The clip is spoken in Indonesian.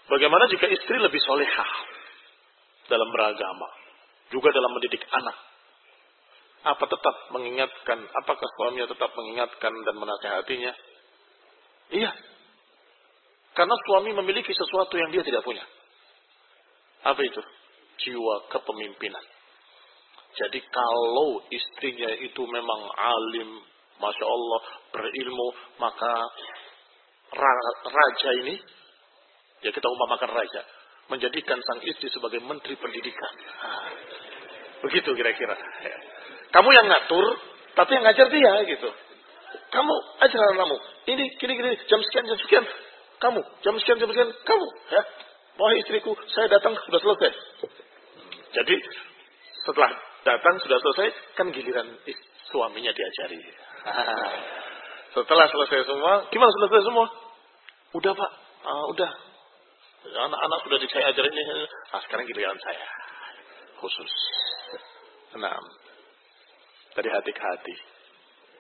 Bagaimana jika istri lebih solehah dalam beragama, juga dalam mendidik anak? Apa tetap mengingatkan? Apakah suaminya tetap mengingatkan dan menasihatinya? Iya. Karena suami memiliki sesuatu yang dia tidak punya. Apa itu? Jiwa kepemimpinan. Jadi kalau istrinya itu memang alim, Masya Allah, berilmu, maka raja ini, ya kita umpamakan raja, menjadikan sang istri sebagai menteri pendidikan. Begitu kira-kira. Kamu yang ngatur, tapi yang ngajar dia gitu. Kamu ajar anakmu. Ini gini, jam sekian. Kamu, jam sekian, kamu. Ya. Wahai istriku, saya datang sudah selesai. Jadi setelah datang sudah selesai, kan giliran suaminya diajari. Setelah selesai semua, gimana selesai semua? Udah Pak, udah. Anak-anak sudah saya ajarin ini. Sekarang giliran saya. Khusus. Nah, dari hati ke hati.